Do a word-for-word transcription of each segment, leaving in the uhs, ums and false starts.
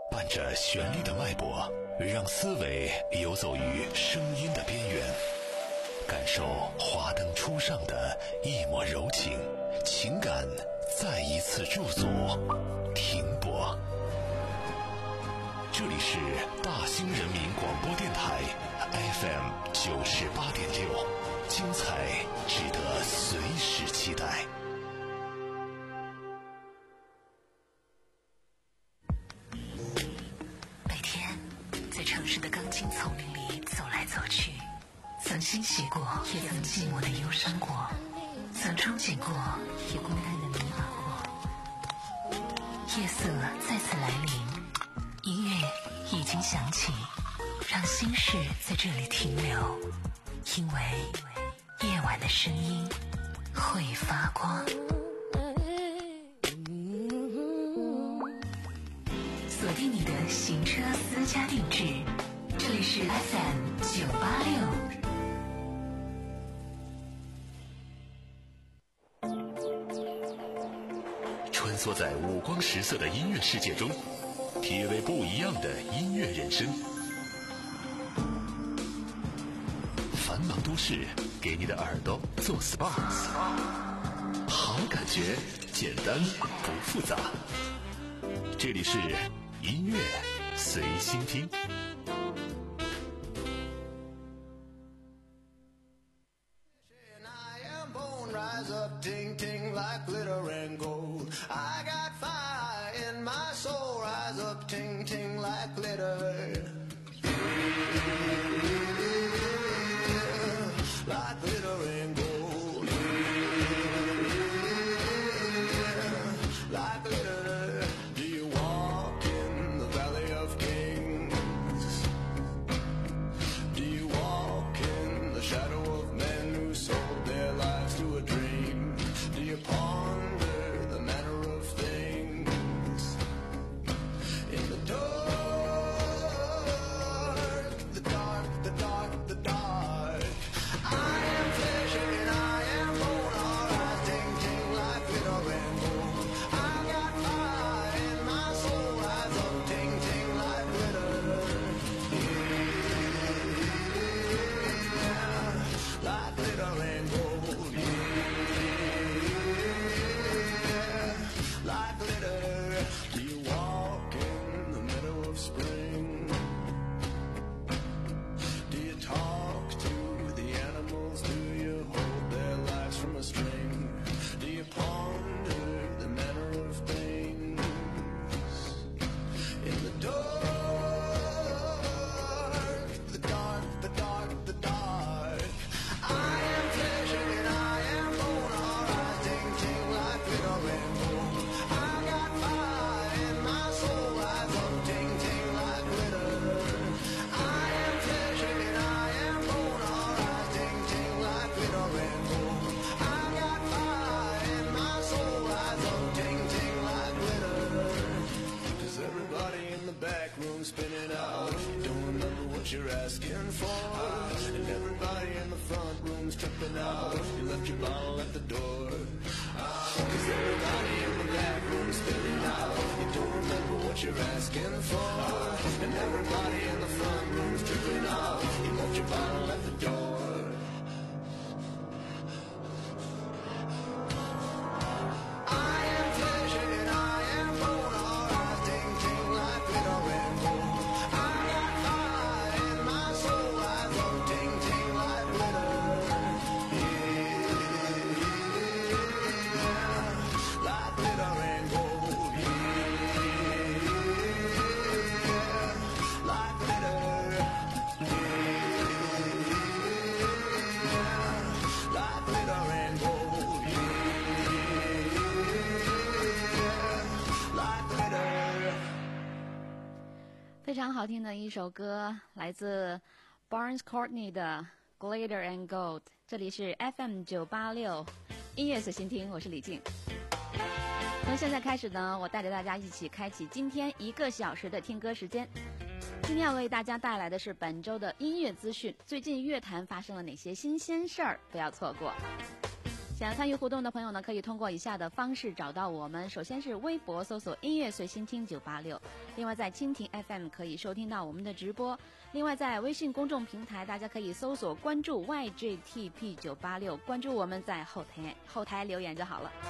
伴着旋律的脉搏，让思维游走于声音的边缘，感受华灯初上的一抹柔情，情感再一次驻足停泊。这里是大兴人民广播电台 F M 九十八点六，精彩值得随时期待。 城市的钢筋丛林里走来走去，曾欣喜过，也曾寂寞的忧伤过，曾憧憬过，也孤单的迷茫过。夜色再次来临，音乐已经响起，让心事在这里停留，因为夜晚的声音会发光。锁定你的行车私家定制，这里是 F M 九八六。 穿梭在五光十色的音乐世界中，体味不一样的音乐人生。繁忙都市给你的耳朵做 S P A， 好感觉简单不复杂。这里是音乐随心听。 Rise up, ting ting like glitter and gold. I got fire in my soul. Rise up, ting ting like glitter, like glitter and gold, like glitter. Do you walk in the valley of kings? Do you walk in the shadow of men who sold their lives to a dream? Do you ponder the manner of things? In the dark, the dark, the dark, the dark, I am flesh and I am bone. Alright, ting ting like glitter and gold. I got fire in my soul. Rise up, ting ting like glitter, yeah, like glitter and gold, yeah, like glitter. Do you walk in the meadow of spring? Do you talk to the animals? Do you hold their lives from a string? Do you ponder the manner of things? In the dark, the dark, the dark, the dark, I am flesh and I am bone. Alright, ting ting like glitter and gold. I got fire in my soul. Rise up, ting ting like glitter. I am flesh and I am bone. Alright, ting ting like glitter and gold. I got fire in my soul. Rise up, ting ting like glitter. Does everybody in the back room spinning out? You don't remember what you're asking for. And everybody in the front room's tripping out. You left your bottle at the door. Cause everybody in the back room's spinning out. You don't remember what you're asking for. And everybody in the front room's tripping out. You left your bottle at the door. I am flesh and I am bone. Alright, ting ting like glitter and gold. I got fire in my soul. Rise up, ting ting like glitter, yeah, like glitter and gold, yeah, like glitter, yeah, like glitter and gold, yeah, like glitter. 非常好听的一首歌，来自 Barnes Courtney 的 Glitter and Gold。 这里是 F M 九八六音乐随心听，我是李静。从现在开始呢，我带着大家一起开启今天一个小时的听歌时间。今天要为大家带来的是本周的音乐资讯，最近乐坛发生了哪些新鲜事儿，不要错过。 想要参与互动的朋友呢，可以通过以下的方式找到我们。首先是微博搜索音乐随心听九八六，另外在蜻蜓 F M 可以收听到我们的直播，另外在微信公众平台大家可以搜索关注 Y J T P 九八六，关注我们，在后台后台留言就好了。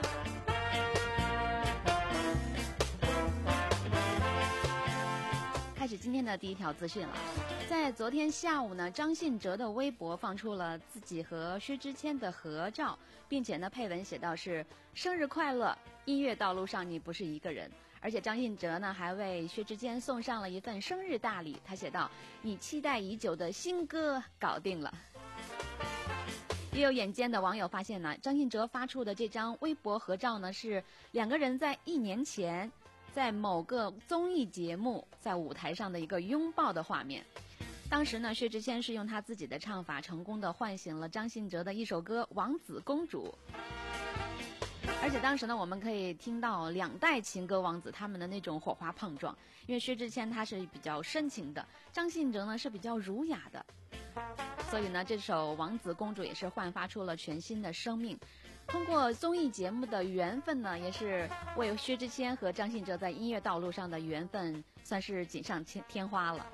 开始今天的第一条资讯了。在昨天下午呢，张信哲的微博放出了自己和薛之谦的合照，并且呢配文写道是生日快乐，音乐道路上你不是一个人。而且张信哲呢还为薛之谦送上了一份生日大礼，他写道你期待已久的新歌搞定了。也有眼尖的网友发现呢，张信哲发出的这张微博合照呢是两个人在一年前在某个综艺节目在舞台上的一个拥抱的画面。当时呢，薛之谦是用他自己的唱法成功的唤醒了张信哲的一首歌《王子公主》。而且当时呢，我们可以听到两代情歌王子他们的那种火花碰撞，因为薛之谦他是比较深情的，张信哲呢是比较儒雅的，所以呢，这首《王子公主》也是焕发出了全新的生命。通过综艺节目的缘分呢，也是为薛之谦和张信哲在音乐道路上的缘分算是锦上添花了。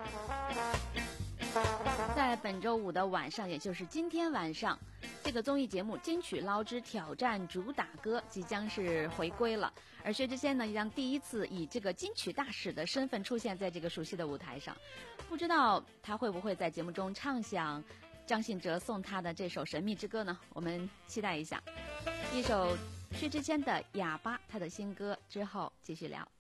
在本周五的晚上，也就是今天晚上，这个综艺节目《金曲捞之挑战主打歌》即将是回归了，而薛之谦呢将第一次以这个金曲大使的身份出现在这个熟悉的舞台上，不知道他会不会在节目中唱响张信哲送他的这首神秘之歌呢？我们期待一下。一首薛之谦的《哑巴》，他的新歌，之后继续聊。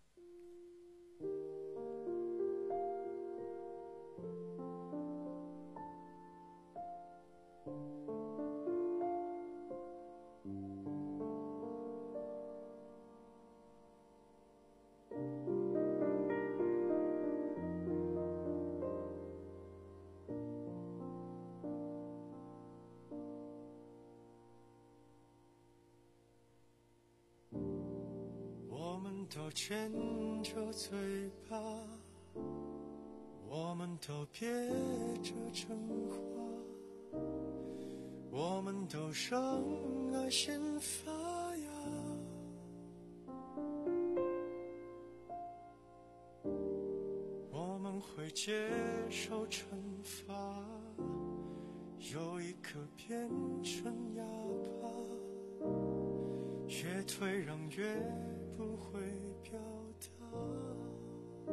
都牵着嘴巴，我们都憋着真话，我们都让爱先发芽，我们会接受惩罚，有一刻变成哑巴，越退让越不会表达，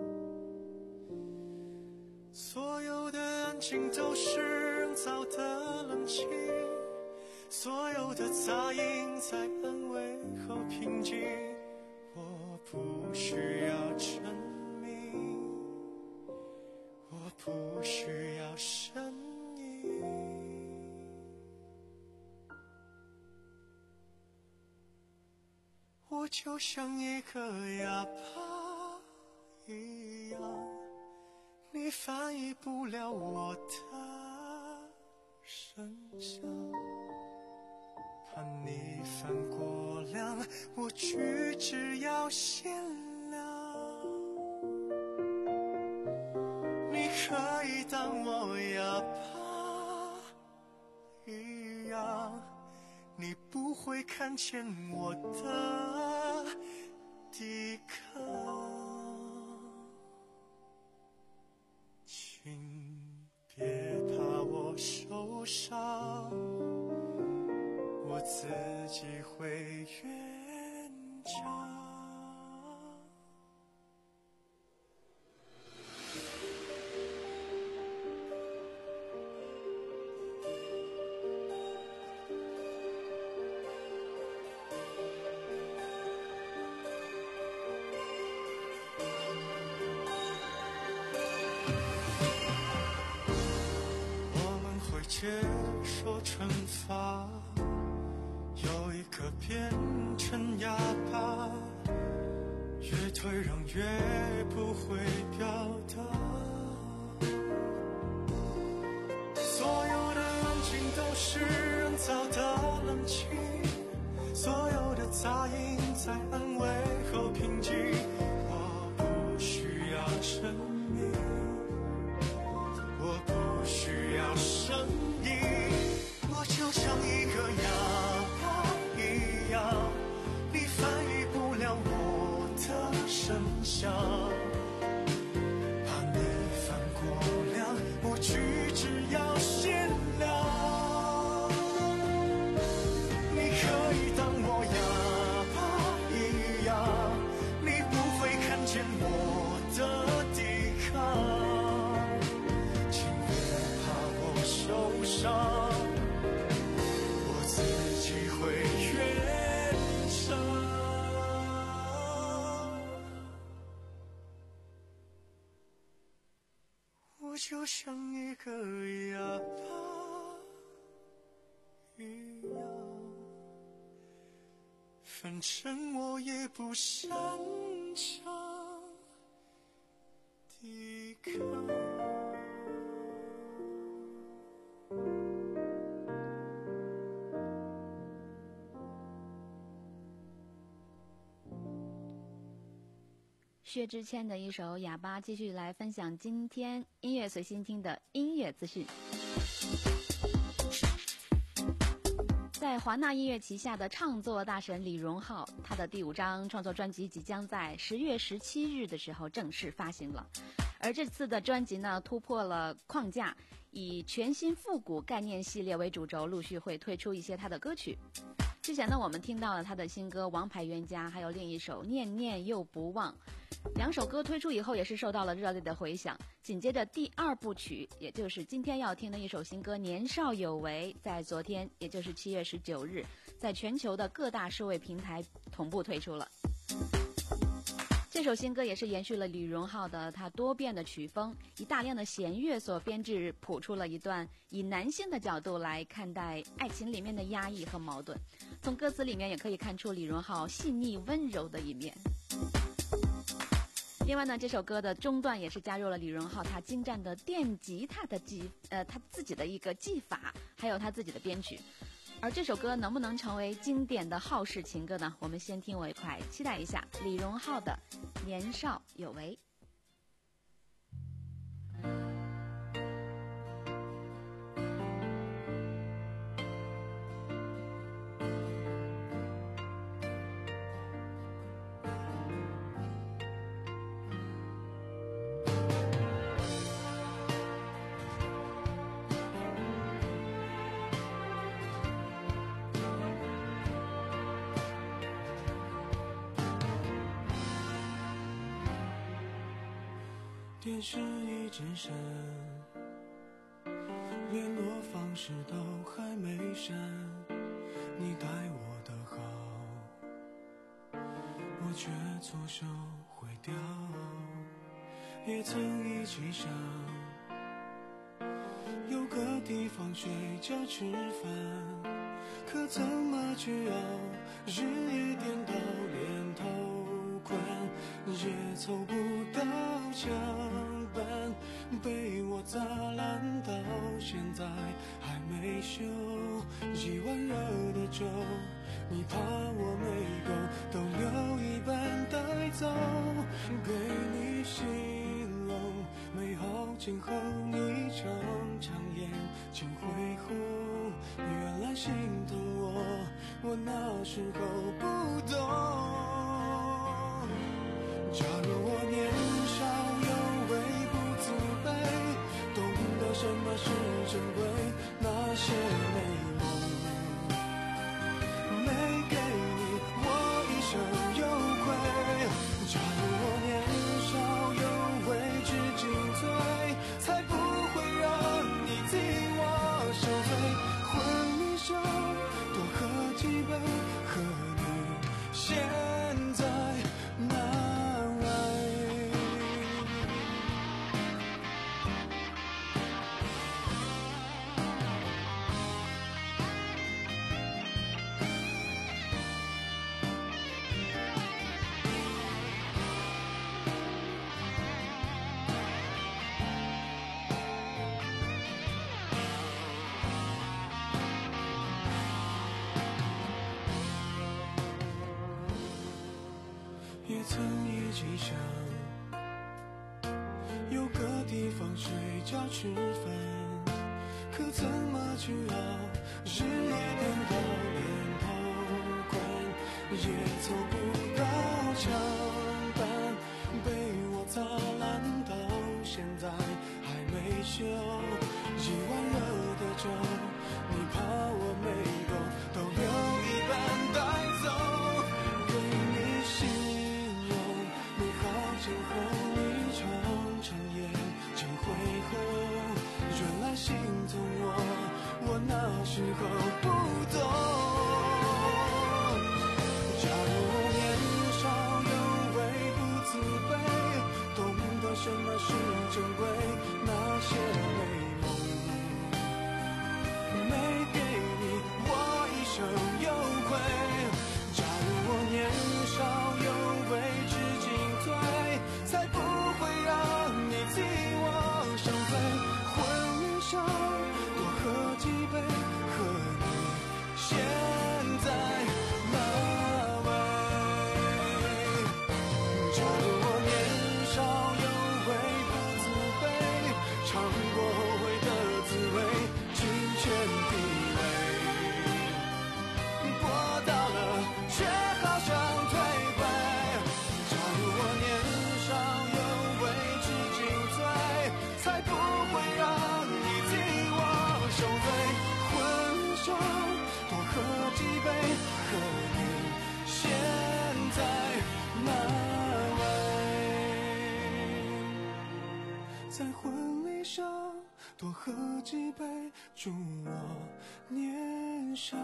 所有的安静都是人造的冷清，所有的杂音在安慰后平静，我不需要证明，我不需要声音，我就像一个哑巴一样，你翻译不了我的声响，怕你犯过量，我举止要限量，你可以当我哑巴一样，你不会看见我的抵抗，请别怕我受伤，我自己会坚强。接受惩罚，有一刻变成哑巴，越退让越不会表达，所有的安静都是人造的冷清，所有的杂音在安慰后平静，我不需要证明，我不需要声音，我就像一个哑巴声响，怕你犯过量，我举止要限量。你可以当我哑巴一样，你不会看见我的抵抗，请别怕我受伤，我自己会圆场。我就像一个哑巴一样，反正我也不擅长抵抗。 薛之谦的一首《哑巴》，继续来分享今天音乐随心听的音乐资讯。在华纳音乐旗下的唱作大神李荣浩，他的第五张创作专辑即将在十月十七日的时候正式发行了。而这次的专辑呢，突破了框架，以全新复古概念系列为主轴，陆续会推出一些他的歌曲。之前呢，我们听到了他的新歌《王牌冤家》，还有另一首《念念又不忘》。两首歌推出以后也是受到了热烈的回响。紧接着第二部曲，也就是今天要听的一首新歌《年少有为》，在昨天也就是七月十九日，在全球的各大数位平台同步推出了。这首新歌也是延续了李荣浩的他多变的曲风，以大量的弦乐所编制，谱出了一段以男性的角度来看待爱情里面的压抑和矛盾。从歌词里面也可以看出李荣浩细腻温柔的一面。另外呢，这首歌的中段也是加入了李荣浩他精湛的电吉他的技呃他自己的一个技法，还有他自己的编曲。而这首歌能不能成为经典的浩式情歌呢？我们先听为快，期待一下李荣浩的《年少有为》。 电视一直闪，联络方式都还没删，你待我的好，我却错手毁掉。也曾一起想有个地方睡觉吃饭，可怎么去熬，日夜颠倒连头困也凑不到墙板，被我砸烂到现在还没修。一碗热的粥，你怕我没够，都留一半带走，给你形容美好今后你常常眼睛会红，原来心疼我，我那时候不懂。假如我年少有为不自卑，懂得什么是珍贵，那些美梦没给你，我一生有愧。假如我年少有为知进退，才不会让你替我受罪。混你手多喝几杯，和你现在难为。也曾一起想有个地方睡觉吃饭，可怎么去熬，日夜颠倒连头困也凑不到墙板， 手，多喝几杯，祝我年少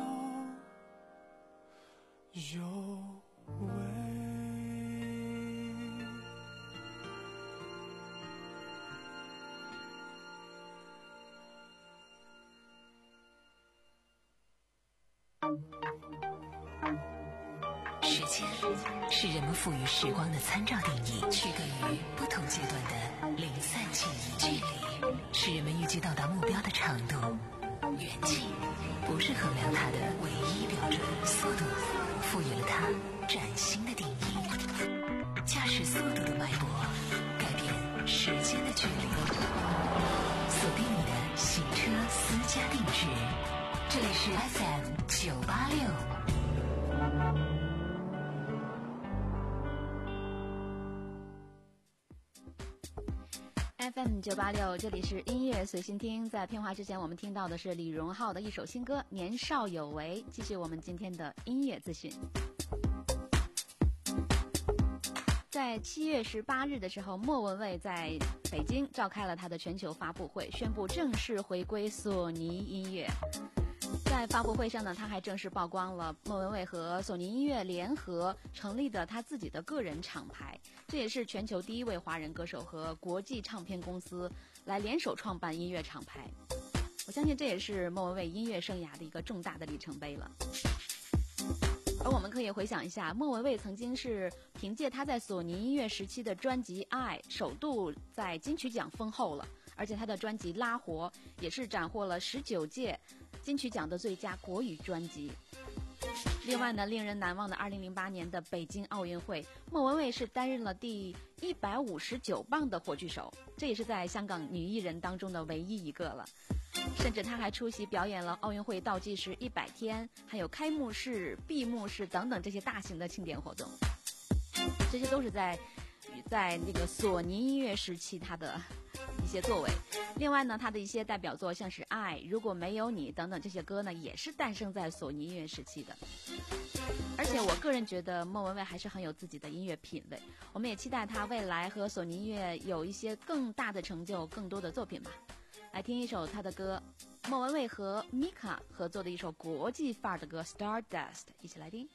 有为。 时间是人们赋予时光的参照定义，区隔于不同阶段的零散记忆。距离是人们预计到达目标的长度，远近不是衡量它的唯一标准，速度赋予了它崭新的定义。驾驶速度的脉搏，改变时间的距离。锁定你的行车私家定制，这里是 F M 九八六。 F M 九八六，这里是音乐随心听。在片花之前，我们听到的是李荣浩的一首新歌《年少有为》。继续我们今天的音乐资讯。在七月十八日的时候，莫文蔚在北京召开了他的全球发布会，宣布正式回归索尼音乐。在发布会上呢，他还正式曝光了莫文蔚和索尼音乐联合成立的他自己的个人厂牌，这也是全球第一位华人歌手和国际唱片公司来联手创办音乐厂牌。我相信这也是莫文蔚音乐生涯的一个重大的里程碑了。而我们可以回想一下，莫文蔚曾经是凭借他在索尼音乐时期的专辑《爱》首度在金曲奖封后了，而且他的专辑《拉活》也是斩获了十九届金曲奖的最佳国语专辑。另外呢，令人难忘的二零零八年的北京奥运会，莫文蔚是担任了第一百五十九棒的火炬手，这也是在香港女艺人当中的唯一一个了。甚至他还出席表演了奥运会倒计时一百天，还有开幕式、闭幕式等等这些大型的庆典活动。这些都是在在那个索尼音乐时期他的一些作为。另外呢，他的一些代表作像是《爱》、《如果没有你》等等这些歌呢，也是诞生在索尼音乐时期的。而且我个人觉得莫文蔚还是很有自己的音乐品味，我们也期待他未来和索尼音乐有一些更大的成就，更多的作品吧。来听一首他的歌，莫文蔚和 Mika 合作的一首国际范儿的歌 Stardust， 一起来听。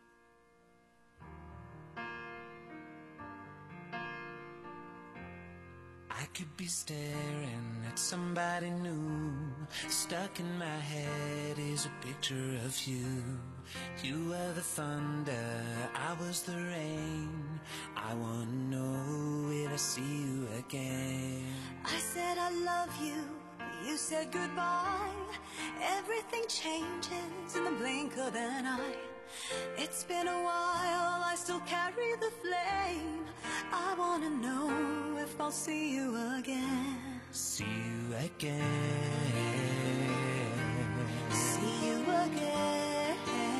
I could be staring at somebody new. Stuck in my head is a picture of you. You were the thunder, I was the rain. I wanna know, will I see you again? I said I love you, you said goodbye. Everything changes in the blink of an eye. It's been a while, I still carry the flame. I wanna know if I'll see you again. See you again. See you again.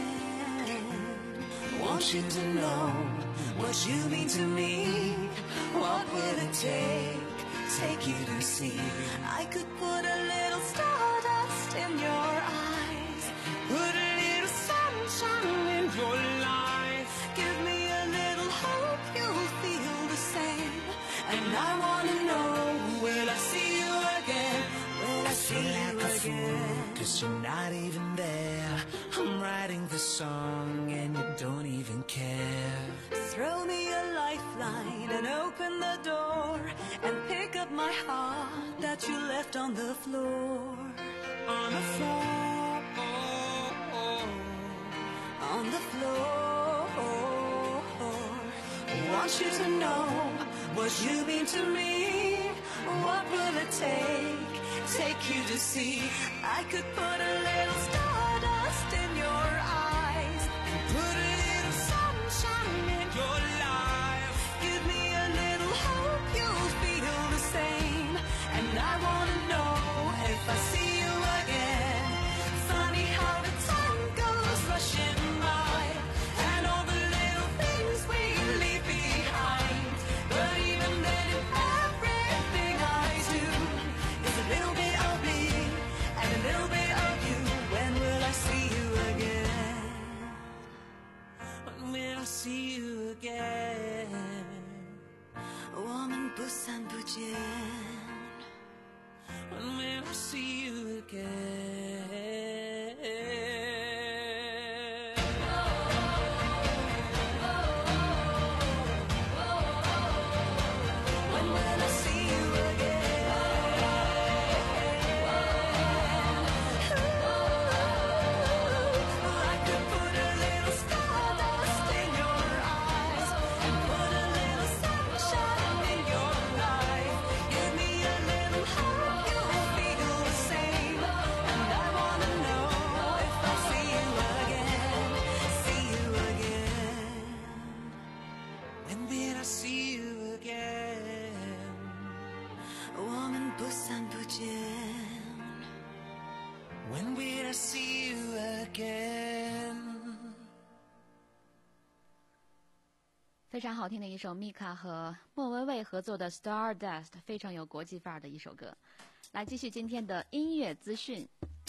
Want you to know what you mean to me. What will it take, take you to see? I could put a little stardust in your eyes. Put a little sunshine in your life. Give me a little hope you'll feel the same. And I wanna know, will I see you again? Will I see you like again? Cause you're not even there. I'm writing the song and you don't even care. Throw me a lifeline and open the door, and pick up my heart that you left on the floor. On the floor, On the floor. want you to know what you mean to me. What will it take, take you to see? I could put a little stardust in your eyes. Put a little sunshine in your life. Give me a little hope you'll feel the same. And I wanna know if I see you again. Funny how the time goes rushing by, And all the little things we leave behind. but even then everything I do is a little bit of me and a little bit of you. When will I see you again? When will I see you again? 我们不散不见。 When will I see you again? Ooh, I could put a little stardust in your eyes and put a little sunshine in your life. Give me a little hope you'll feel the same. And I wanna know if I see you again, see you again. When did I see you again? 我们不散不见。 When will I see you again? 非常好听的一首 Mika 和莫文蔚合作的 Stardust， 非常有国际范儿的一首歌。来继续今天的音乐资讯。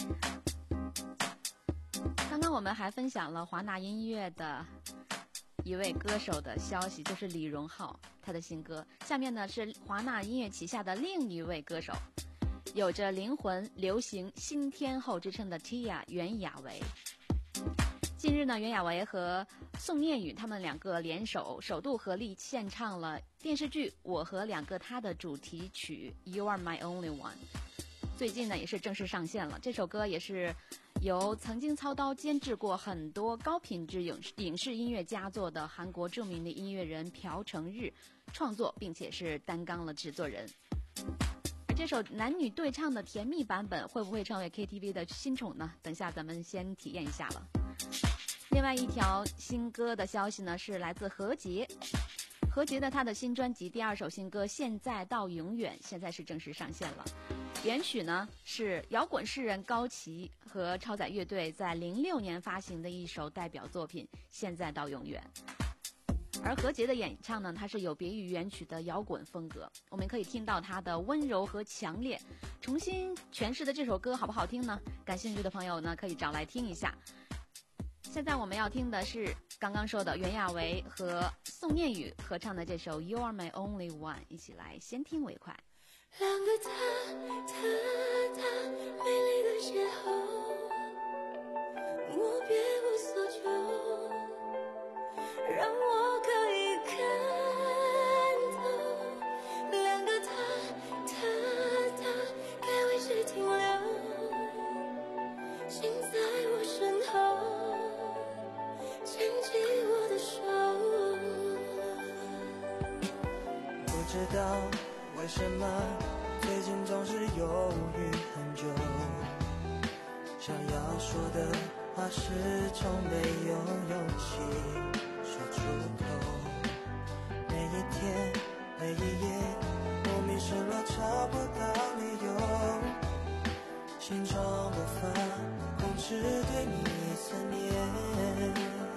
刚刚我们还分享了华纳音乐的一位歌手的消息，就是李荣浩他的新歌。下面呢是华纳音乐旗下的另一位歌手，有着灵魂流行新天后之称的 Tia 袁娅维。近日呢，袁娅维和宋念宇他们两个联手，首度合力献唱了电视剧《我和两个他》的主题曲《You Are My Only One》。最近呢，也是正式上线了。这首歌也是由曾经操刀监制过很多高品质影视影视音乐佳作的韩国著名的音乐人朴成日创作，并且是担纲了制作人。而这首男女对唱的甜蜜版本会不会成为 K T V 的新宠呢？等下咱们先体验一下了。另外一条新歌的消息呢，是来自何洁。何洁的她的新专辑第二首新歌《现在到永远》现在是正式上线了。原曲呢是摇滚诗人高旗和超载乐队在零六年发行的一首代表作品《现在到永远》。而何洁的演唱呢，它是有别于原曲的摇滚风格，我们可以听到她的温柔和强烈。重新诠释的这首歌好不好听呢？感兴趣的朋友呢，可以找来听一下。现在我们要听的是刚刚说的袁娅维和宋念宇合唱的这首 You Are My Only One， 一起来先听为快。 两个他，他，他，美丽的邂逅，我别无所求，让我可以看透。两个他，他，他，该为谁停留？心在我身后，牵起我的手。 不知道为什么最近总是犹豫很久，想要说的话始终没有勇气说出口。每一天每一夜莫名失落，找不到理由，心中无法控制对你思念，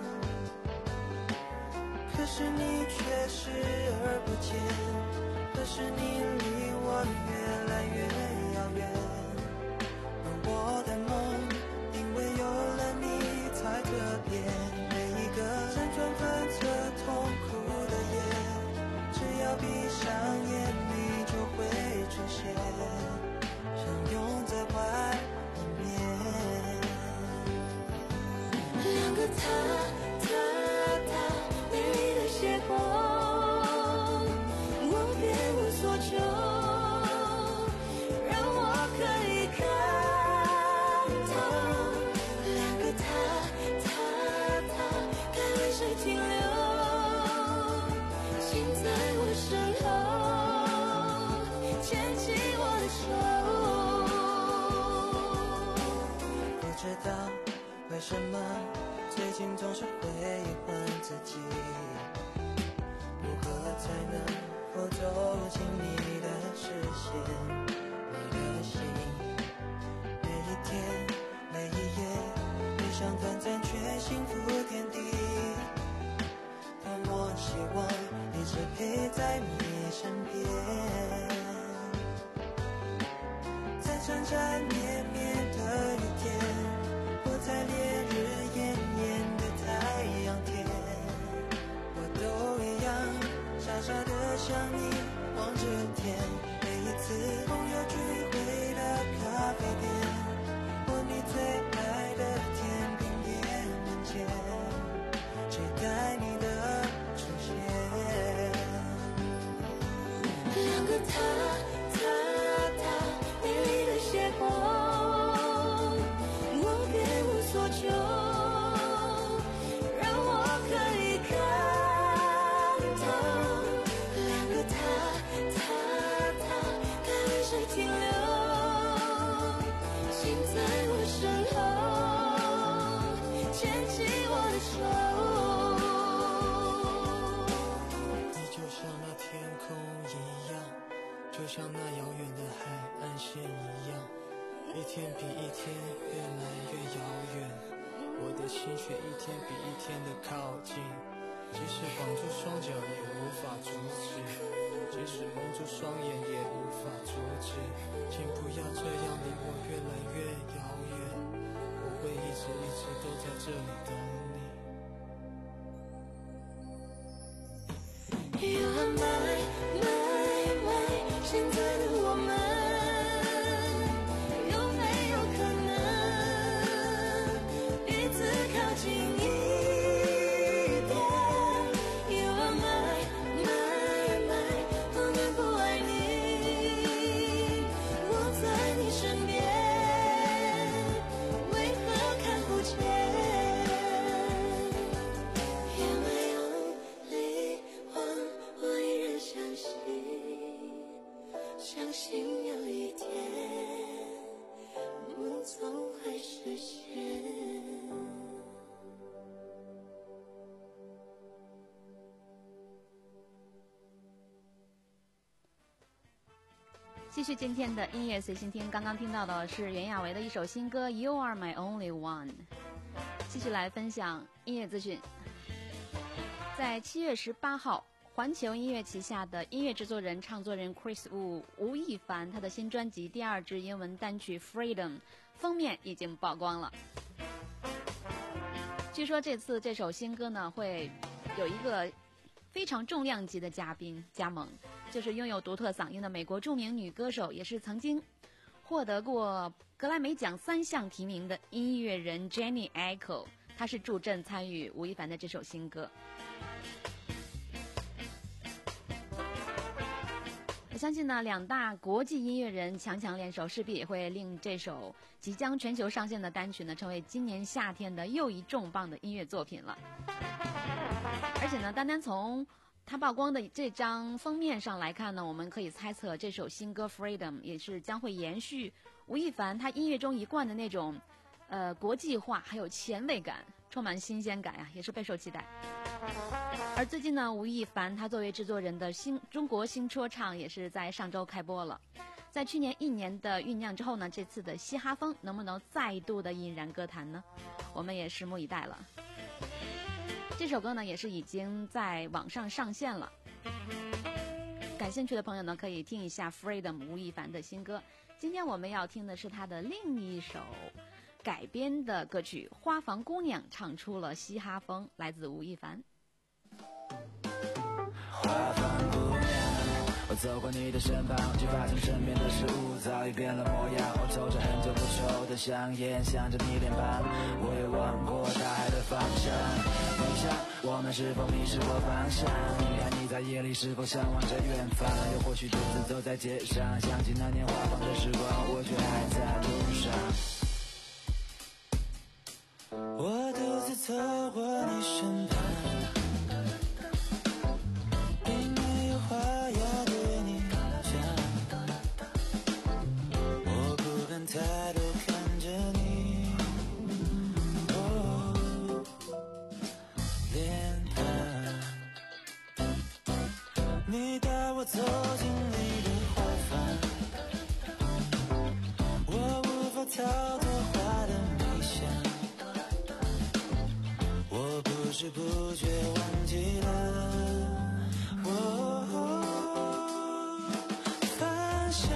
可是你却视而不见，可是你离我越来越遥远，而我的梦因为有了你才特别。每一个辗转反侧痛苦的夜，只要闭上眼你就会出现，相拥在怀里面。 两个他，他，他，美丽的邂逅，我别无所求，让我可以看透。两个他，他，他，该为谁停留？心在我身后，牵起我的手。 不知道为什么最近总是会问自己，如何才能够走进你的视线，你的心。每一天每一夜也想短暂却幸福点滴，但我希望一直陪在你身边，在缠缠绵绵的雨天，我在烈日炎炎的太阳天，我都一样傻傻的向你望着天。每一次朋友聚会的咖啡店， 最爱的甜品也门前，期待你的出现。 两个他他他美丽的邂逅，我别无所求，让我可以看透。两个他他他该为谁停留，心在我身后，牵起我的手。 你就像那天空一样，就像那遥远的海岸线一样，一天比一天越来越遥远，我的心却一天比一天的靠近。即使绑住双脚也无法阻止，即使蒙住双眼也无法阻止。请不要这样离我越来越遥远，我会一直一直都在这里等你。 You are my, my, my， 现在的我们有没有可能彼此靠近一点 You are my, my, my， 不能不爱你，我在你身边，为何看不见 You're my only one， 我依然相信，相信有一天梦总会实现。 继续今天的音乐随心听，刚刚听到的是袁娅维的一首新歌《You Are My Only One》。继续来分享音乐资讯。在七月十八号，环球音乐旗下的音乐制作人、唱作人 Chris Wu 吴亦凡，他的新专辑第二支英文单曲《Freedom》封面已经曝光了。据说这次这首新歌呢，会有一个非常重量级的嘉宾加盟，就是拥有独特嗓音的美国著名女歌手，也是曾经获得过格莱美奖三项提名的音乐人 Jenny Aiko， 她是助阵参与吴亦凡的这首新歌。我相信呢，两大国际音乐人强强联手，势必也会令这首即将全球上线的单曲呢，成为今年夏天的又一重磅的音乐作品了。而且呢，单单从它曝光的这张封面上来看呢，我们可以猜测这首新歌《Freedom》也是将会延续吴亦凡他音乐中一贯的那种呃国际化还有前卫感，充满新鲜感呀、啊，也是备受期待。而最近呢，吴亦凡他作为制作人的新中国新说唱也是在上周开播了。在去年一年的酝酿之后呢，这次的嘻哈风能不能再度的引燃歌坛呢？我们也拭目以待了。这首歌呢也是已经在网上上线了，感兴趣的朋友呢可以听一下 Freedom 吴亦凡的新歌。今天我们要听的是他的另一首改编的歌曲《花房姑娘》，唱出了嘻哈风，来自吴亦凡。 花房姑娘，我走过你的身旁，却发现身边的事物早已变了模样。我抽着很久不抽的香烟，想着你脸庞，我也望过大海的方向。你想我们是否迷失过方向？你看你在夜里是否向往着远方？又或许独自走在街上，想起那年花房的时光，我却还在路上。 我独自走过你身旁，并没有话要对你讲，我不敢抬头看着你，哦，脸庞，你带我走进你的花房，我无法逃脱花的美香，我不知不觉忘记了，哦，方向。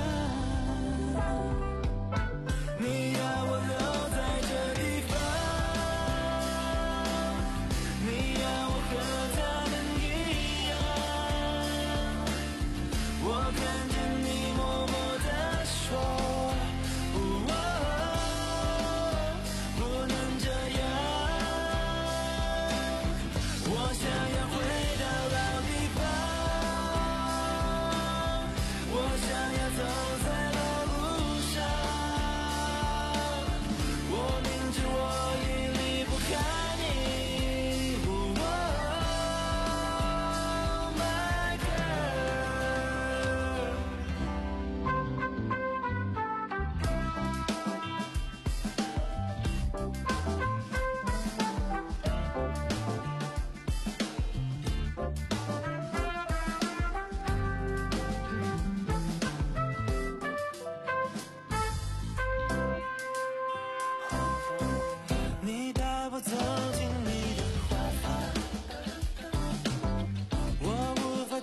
你要我留在这地方，你要我和他们一样，我看见你默默地说，哦，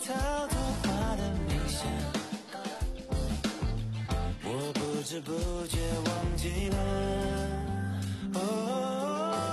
套童话的明显，我不知不觉忘记了。哦。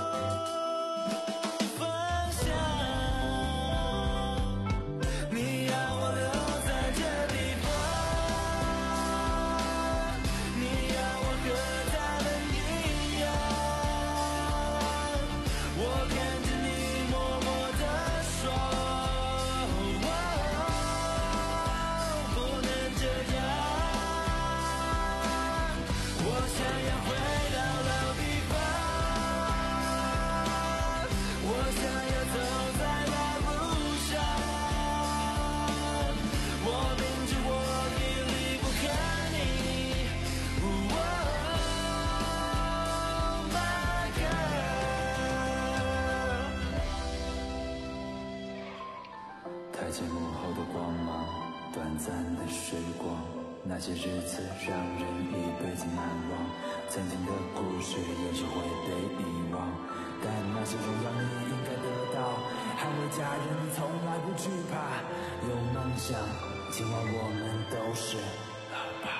那些日子让人一辈子难忘，曾经的故事有时会被遗忘，但那些荣耀你应该得到，捍卫家人你从来不惧怕，有梦想今晚我们都是老爸。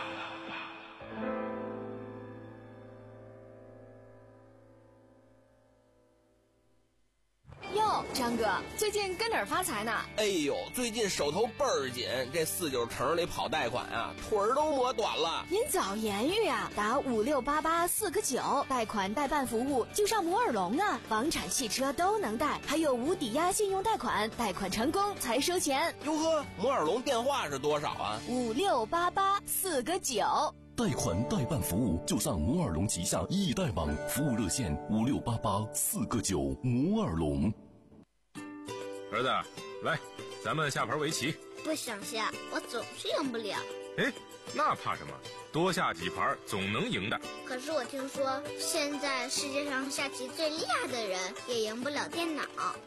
哟，张哥，最近跟哪儿发财呢？ 哎呦，最近手头倍儿紧，这四九城里跑贷款啊，腿儿都磨短了。 您早言语啊，打五六八八四个九，贷款代办服务就上摩尔龙啊，房产、汽车都能贷，还有无抵押信用贷款，贷款成功才收钱。 哟呵，摩尔龙电话是多少啊？ 五六八八四个九。 贷款代办服务就上摩尔龙旗下易贷网，服务热线五六八八四个九。摩尔龙。 儿子，来，咱们下盘围棋。 不想下，我总是赢不了。 哎，那怕什么？多下几盘总能赢的。 可是我听说，现在世界上下棋最厉害的人也赢不了电脑。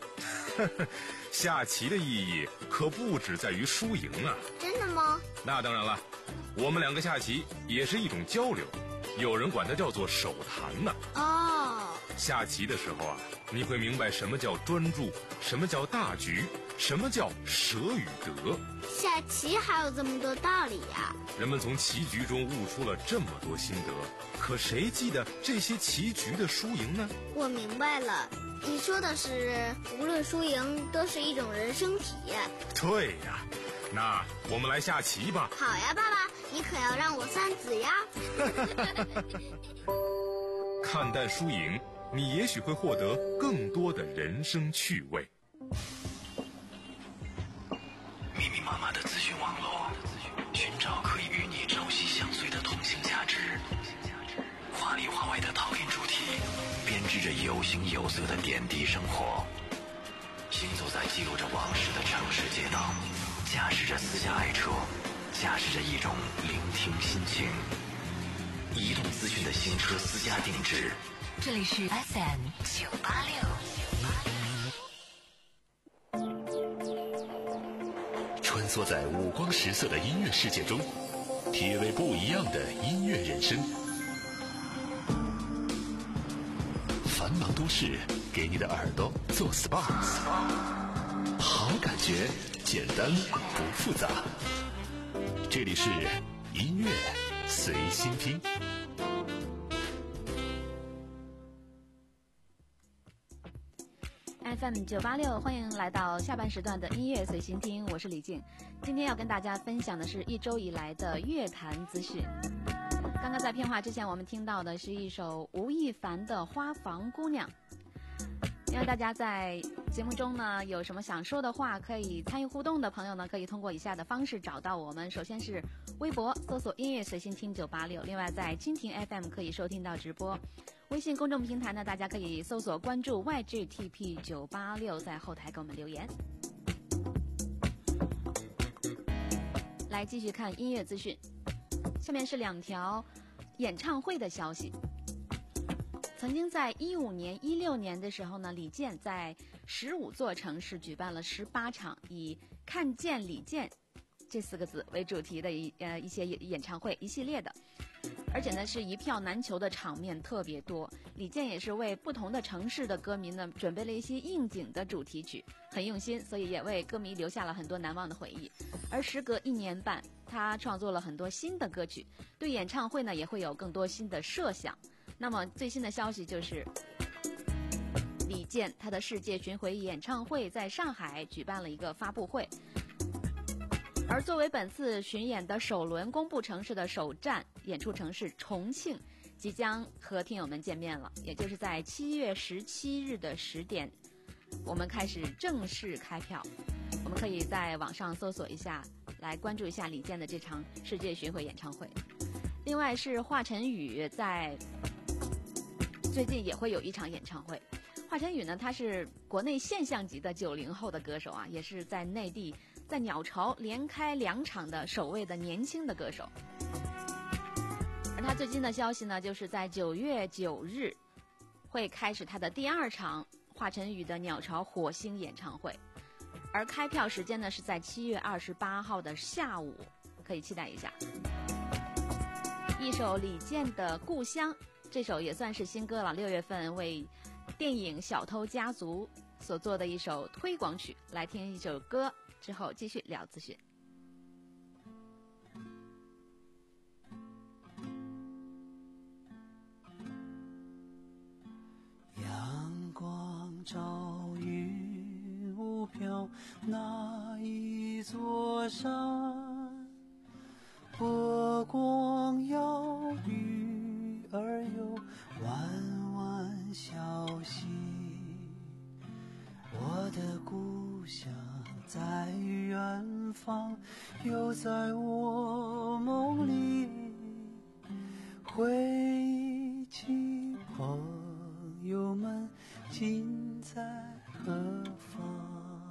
下棋的意义可不只在于输赢啊。 真的吗？ 那当然了，我们两个下棋也是一种交流，有人管它叫做手谈呢。 哦。 下棋的时候啊，你会明白什么叫专注，什么叫大局，什么叫舍与得。 下棋还有这么多道理呀！ 人们从棋局中悟出了这么多心得，可谁记得这些棋局的输赢呢？ 我明白了，你说的是无论输赢都是一种人生体验。 对呀，那我们来下棋吧。 好呀，爸爸，你可要让我算子呀。 看淡输赢，你也许会获得更多的人生趣味。 密密麻麻的资讯网络，寻找可以与你朝夕相随的同性价值。华里华外的讨论主题，编织着有形有色的点滴生活。行走在记录着往事的城市街道，驾驶着私家爱车，驾驶着一种聆听心情。移动资讯的新车私家定制。 这里是 F M 九八六。 穿梭在五光十色的音乐世界中，体味不一样的音乐人生。繁忙都市给你的耳朵做 S P A， 好感觉简单不复杂。这里是音乐随心听。 F M 九八六，欢迎来到下半时段的音乐随心听，我是李静。今天要跟大家分享的是一周以来的乐坛资讯。刚刚在片花之前，我们听到的是一首吴亦凡的《花房姑娘》。因为大家在节目中呢有什么想说的话，可以参与互动的朋友呢，可以通过以下的方式找到我们。首先是微博搜索音乐随心听九八六，另外在蜻蜓 F M 可以收听到直播。微信公众平台呢，大家可以搜索关注 Y G T P 九八六，在后台给我们留言。来继续看音乐资讯，下面是两条演唱会的消息。曾经在一五年、一六年的时候呢，李健在十五座城市举办了十八场以“看见李健”这四个字为主题的一呃一些演唱会一系列的。 而且呢是一票难求的场面特别多。李健也是为不同的城市的歌迷呢准备了一些应景的主题曲，很用心，所以也为歌迷留下了很多难忘的回忆。而时隔一年半，他创作了很多新的歌曲，对演唱会呢也会有更多新的设想。那么最新的消息就是李健他的世界巡回演唱会在上海举办了一个发布会，而作为本次巡演的首轮公布城市的首站演出城市重庆即将和听友们见面了，也就是在七月十七日的十点，我们开始正式开票。我们可以在网上搜索一下，来关注一下李健的这场世界巡回演唱会。另外是华晨宇在最近也会有一场演唱会。华晨宇呢，他是国内现象级的九零后的歌手啊，也是在内地在鸟巢连开两场的首位的年轻的歌手。而他最近的消息呢，就是在九月九日会开始他的第二场华晨宇的鸟巢火星演唱会，而开票时间呢是在七月二十八号的下午，可以期待一下。一首李健的《故乡》，这首也算是新歌了，六月份为电影《小偷家族》所做的一首推广曲。来听一首歌之后继续聊资讯。 阳光照云雾飘，那一座山，波光摇，鱼儿游，弯弯小溪。我的故乡在远方，又在我梦里，回忆起朋友们今在何方。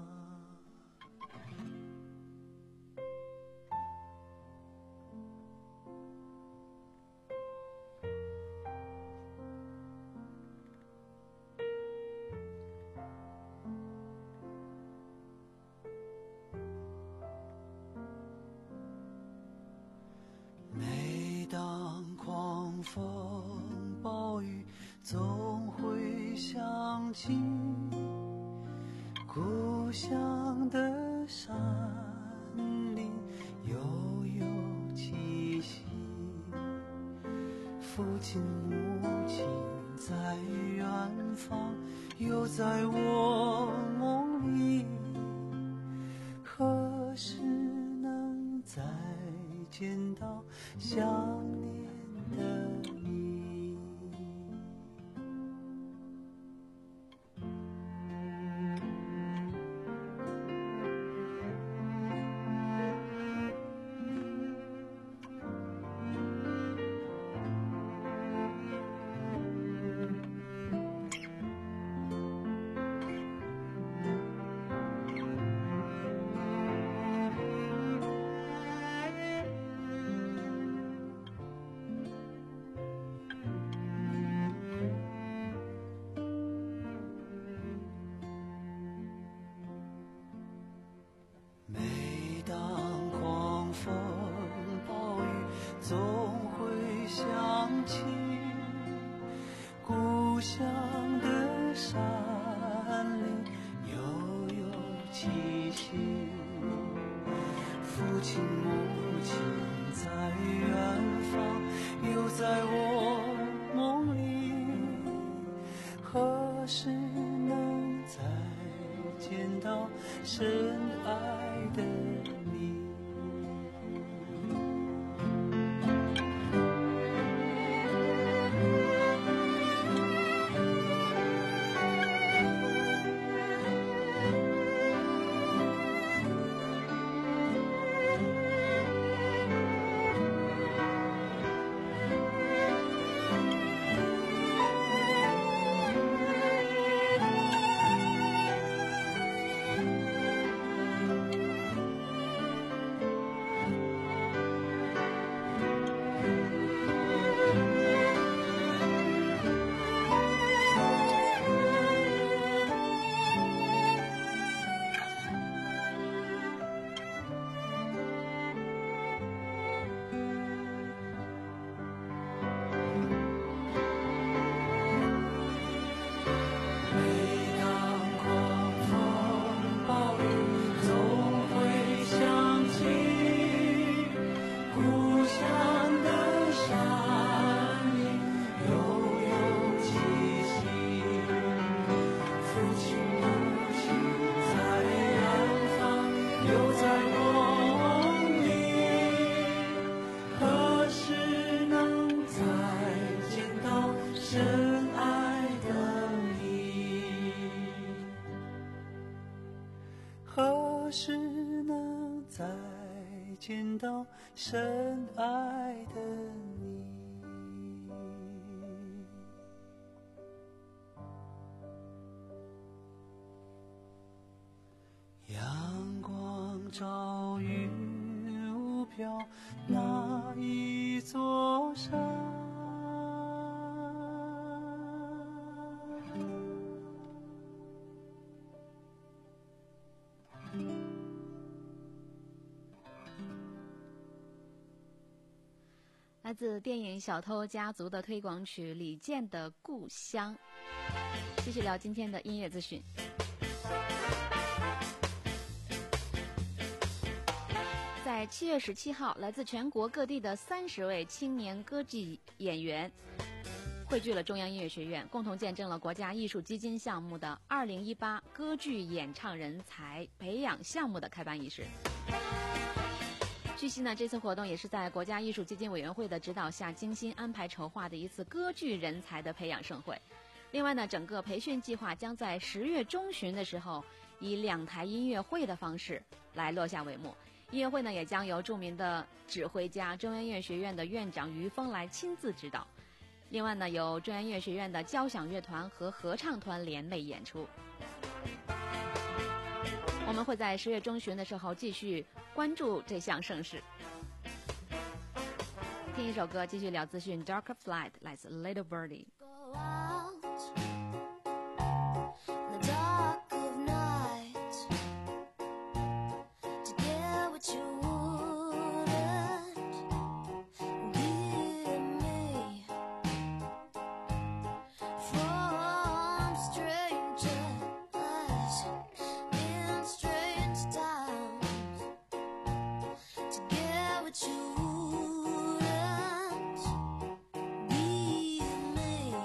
每当狂风暴雨，总会想起故乡的山林悠悠气息。父亲母亲在远方，又在我梦里，何时能再见到想念的你？总会想起故乡的山林悠悠气息。父亲母亲在远方，又在我梦里，何时能再见到深爱的你？ 再见到深爱的你。阳光照云雾飘那一座山， 来自电影《小偷家族》的推广曲李健的《故乡》。继续聊今天的音乐资讯。在七月十七号，来自全国各地的三十位青年歌剧演员汇聚了中央音乐学院，共同见证了国家艺术基金项目的二零一八歌剧演唱人才培养项目的开办仪式。据悉呢，这次活动也是在国家艺术基金委员会的指导下精心安排筹划的一次歌剧人才的培养盛会。另外呢，整个培训计划将在十月中旬的时候以两台音乐会的方式来落下帷幕。音乐会呢，也将由著名的指挥家中央音乐学院的院长于峰来亲自指导。另外呢，由中央音乐学院的交响乐团和合唱团联袂演出。我们会在十月中旬的时候继续关注这项盛事。听一首歌，继续聊资讯。Dark of Light 来自 Little Birdie。 You wouldn't be me.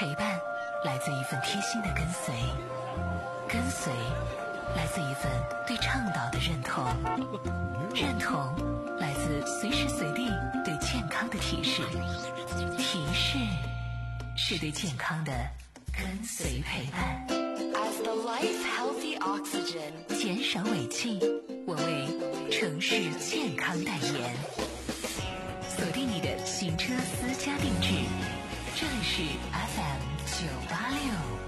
陪伴来自一份贴心的跟随，跟随来自一份对倡导的认同，认同来自随时随地对健康的提示，提示是对健康的跟随陪伴。 As the life healthy oxygen， 减少尾气，我为城市健康代言。锁定你的行车私家定制，这里是 F M 九八六。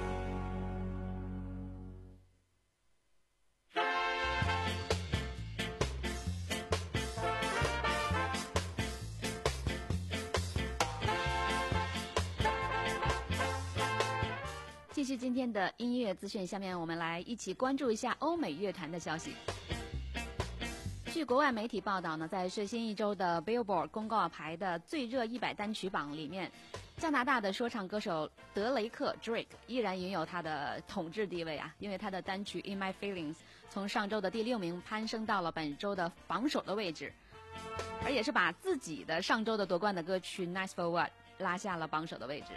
继续今天的音乐资讯，下面我们来一起关注一下欧美乐坛的消息。据国外媒体报道呢，在最新一周的 Billboard 公告牌的最热一百单曲榜里面，加拿大的说唱歌手德雷克 Drake 依然拥有他的统治地位啊，因为他的单曲 In My Feelings 从上周的第六名攀升到了本周的榜首的位置，而也是把自己的上周的夺冠的歌曲 Nice For What 拉下了榜首的位置。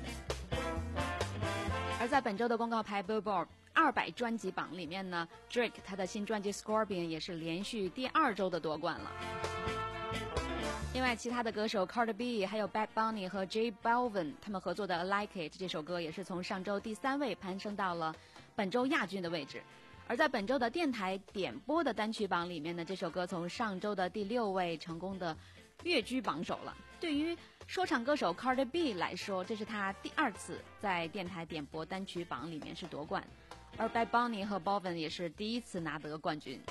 而在本周的公告牌 Billboard 二百专辑榜里面呢 Drake 他的新专辑 Scorpion 也是连续第二周的夺冠了。另外其他的歌手 Cardi B 还有 Bad Bunny 和 J Balvin 他们合作的 I Like It 这首歌也是从上周第三位攀升到了本周亚军的位置。而在本周的电台点播的单曲榜里面呢，这首歌从上周的第六位成功的跃居榜首了。对于说唱歌手 Cardi B 来说，这是他第二次在电台点播单曲榜里面是夺冠，而 Bad Bunny 和 Balvin 也是第一次拿得冠军。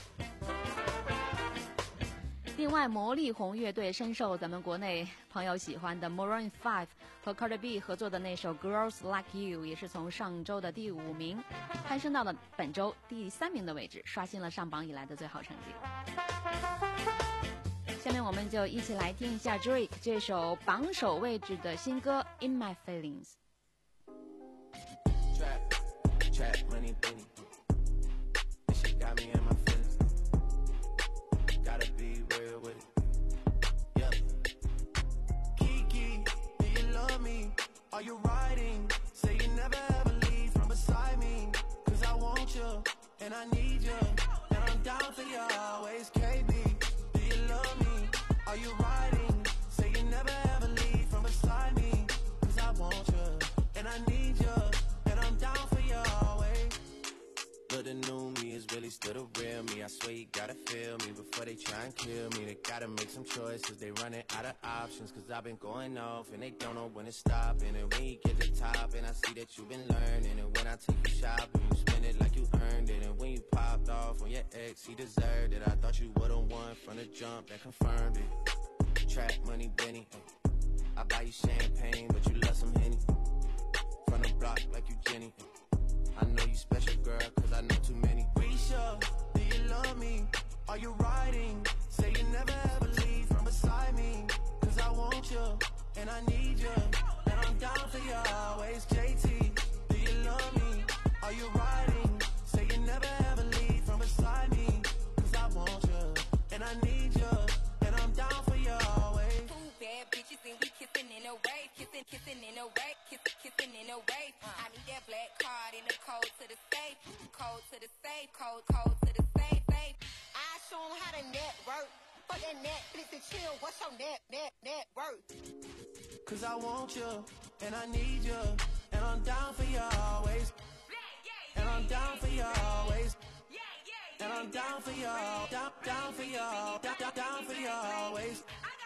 另外魔力红乐队深受咱们国内朋友喜欢的 Maroon 五和 Cardi B 合作的那首 Girls Like You 也是从上周的第五名攀升到了本周第三名的位置，刷新了上榜以来的最好成绩。下面我们就一起来听一下 Drake 这首榜首位置的新歌 In My Feelings。 Trap, trap, money, penny. This shit got me in my feelings. Gotta be real with it. Yeah. Kiki, do you love me? Are you riding? Say you never ever leave from beside me. Cause I want you, and I need you. And I'm down for you always, K B. Do you love me? Are you riding? Say you never ever leave from beside me. Cause I want you, and I need you. And I'm down for you always. But the new me is really still the real me. I swear you gotta feel me before they try and kill me. They gotta make some choices, they running out of options. Cause I've been going off and they don't know when to stop. And when you get to the top and I see that you've been learning. And when I take you shopping, you spend it like you earned it. And when you popped off on your ex, he deserved it. I thought you would've won from the jump, that confirmed it. Trap money, Benny, ay. I buy you champagne, but you love some Henny. From the block like you Jenny. I know you special, girl, cause I know too many. Risha, do you love me? Are you riding? Say you never ever leave from beside me. Cause I want you, and I need you. And I'm down for you always, J T. Do you love me? Are you riding? Say you never ever leave from beside me. Cause I want you, and I need you. And I'm down for you always. Two bad bitches and we kissing in a wave. Kissing, kissing in a wave. Kissing, kissing in a wave. I need that black card in the code to the safe. Code to the safe. Code, code to the safe, safe. I show them how to network. Fuck that Netflix and chill. What's your net, net, net worth? Cause I want you, and I need you. And I'm down for you always. And I'm down for you always. And I'm down for you, down, down for you, down, down, down for you always.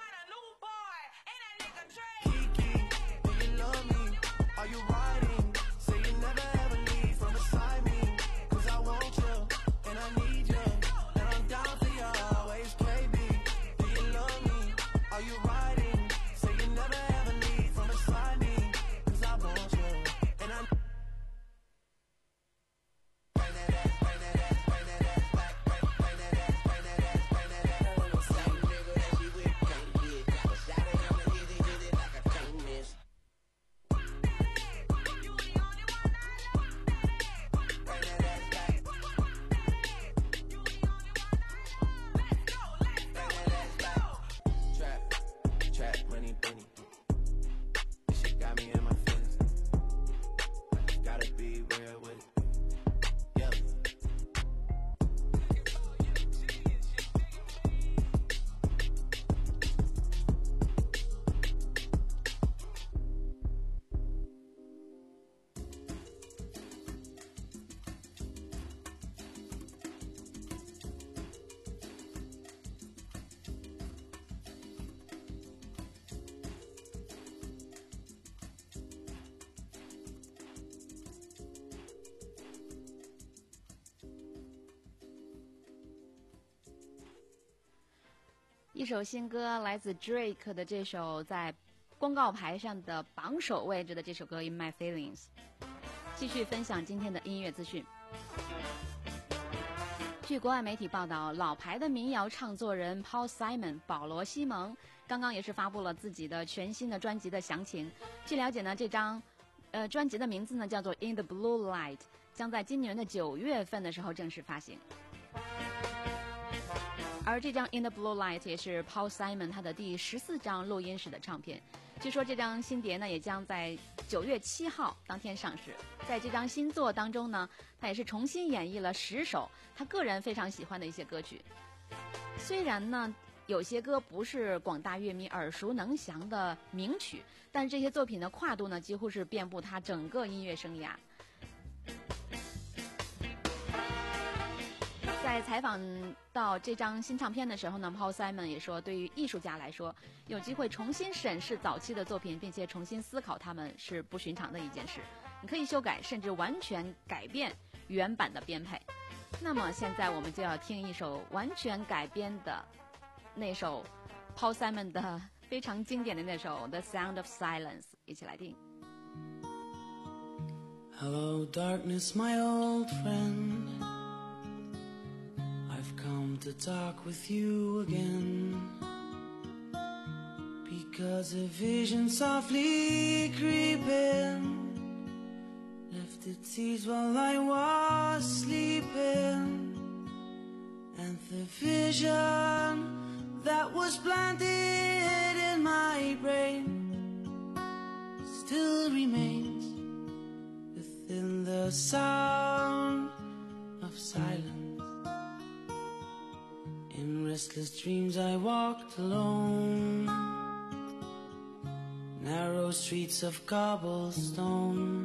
Kiki, do you love me? Are you riding? Say you never ever leave from beside me. Cause I want you, and I need you. And I'm down for you always, K B. Do you love me? Are you riding? Say you never ever leave from beside me. Cause I want you, and I bring that ass, bring that ass, bring that ass back, bring, bring that ass, bring that ass, bring that ass. Same nigga that she with, can't get. But shot it, I'ma hit it, hit it like I can't miss. Bring that ass back. Bring that ass back. Trap, 一首新歌来自 Drake 的这首在公告牌上的榜首位置的这首歌 In My Feelings。 继续分享今天的音乐资讯。据国外媒体报道，老牌的民谣唱作人 Paul Simon 保罗西蒙刚刚也是发布了自己的全新的专辑的详情。据了解呢，这张呃专辑的名字呢叫做 In the Blue Light， 将在今年的九月份的时候正式发行。而这张 In the Blue Light 也是 Paul Simon 他的第十四张录音室的唱片。据说这张新碟呢也将在九月七号当天上市。在这张新作当中呢，他也是重新演绎了十首他个人非常喜欢的一些歌曲。虽然呢有些歌不是广大乐迷耳熟能详的名曲，但是这些作品的跨度呢几乎是遍布他整个音乐生涯。在采访到这张新唱片的时候呢 Paul Simon 也说，对于艺术家来说，有机会重新审视早期的作品并且重新思考它们是不寻常的一件事。你可以修改甚至完全改变原版的编配。那么现在我们就要听一首完全改编的那首 Paul Simon 的非常经典的那首 The Sound of Silence， 一起来听。 Hello darkness my old friend, I've come to talk with you again, because a vision softly creeping left its seeds while I was sleeping, and the vision that was planted in my brain still remains within the sound of silence. In restless dreams I walked alone, narrow streets of cobblestone,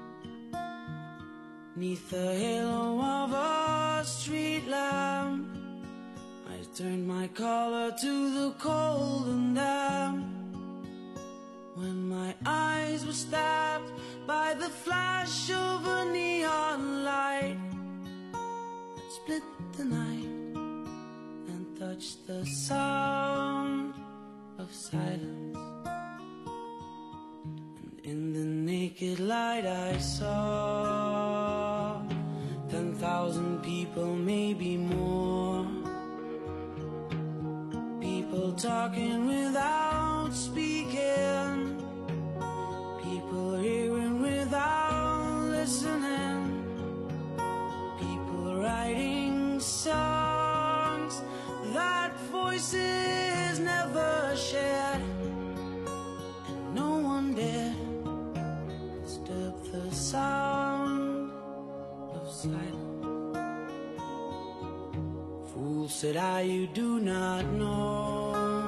'neath the halo of a street lamp I turned my collar to the cold and damp, when my eyes were stabbed by the flash of a neon light that split the night and touched the sound of silence. And in the naked light I saw ten thousand people, maybe more, people talking without speaking, people hearing without listening, people writing songs that voices never shared, and no one dared disturb the sound of silence. Fool, said I, you do not know,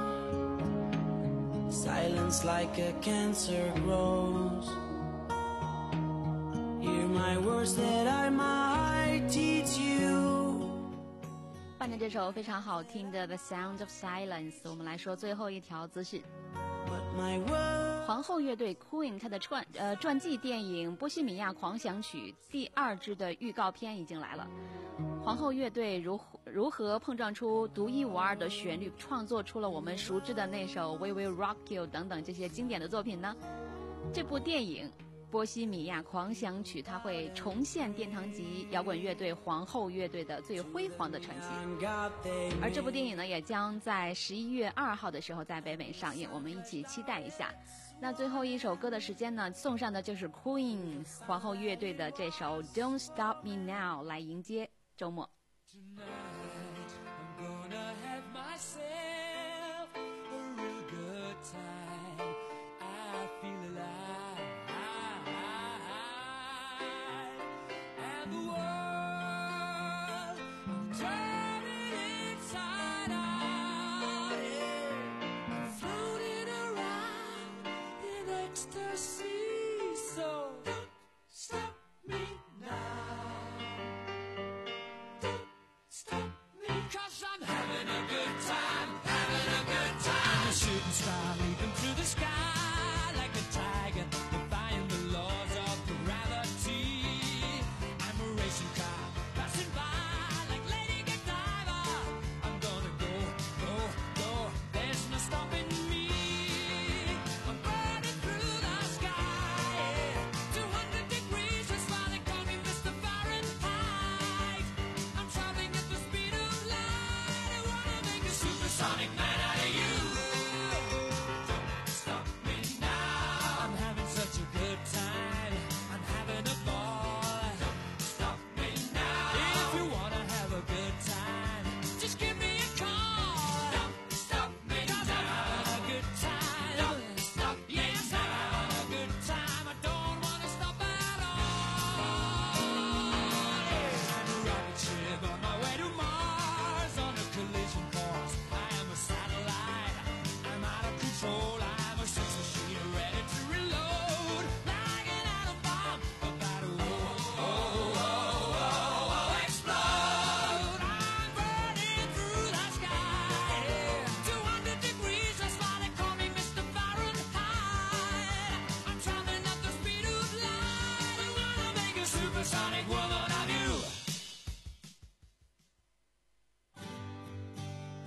silence like a cancer grows. Hear my words that I might teach you. 伴着这首非常好听的 The Sound of Silence， 我们来说最后一条资讯。皇后乐队 Queen 它的传呃传记电影《波西米亚狂想曲》第二支的预告片已经来了。皇后乐队如如何碰撞出独一无二的旋律，创作出了我们熟知的那首 We Will Rock You 等等这些经典的作品呢？这部电影《波西米亚狂想曲》它会重现殿堂级摇滚乐队皇后乐队的最辉煌的传奇，而这部电影呢也将在十一月二号的时候在北美上映，我们一起期待一下。那最后一首歌的时间呢，送上的就是 Queen 皇后乐队的这首 Don't Stop Me Now 来迎接周末。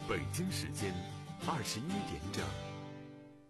北京时间二十一点整。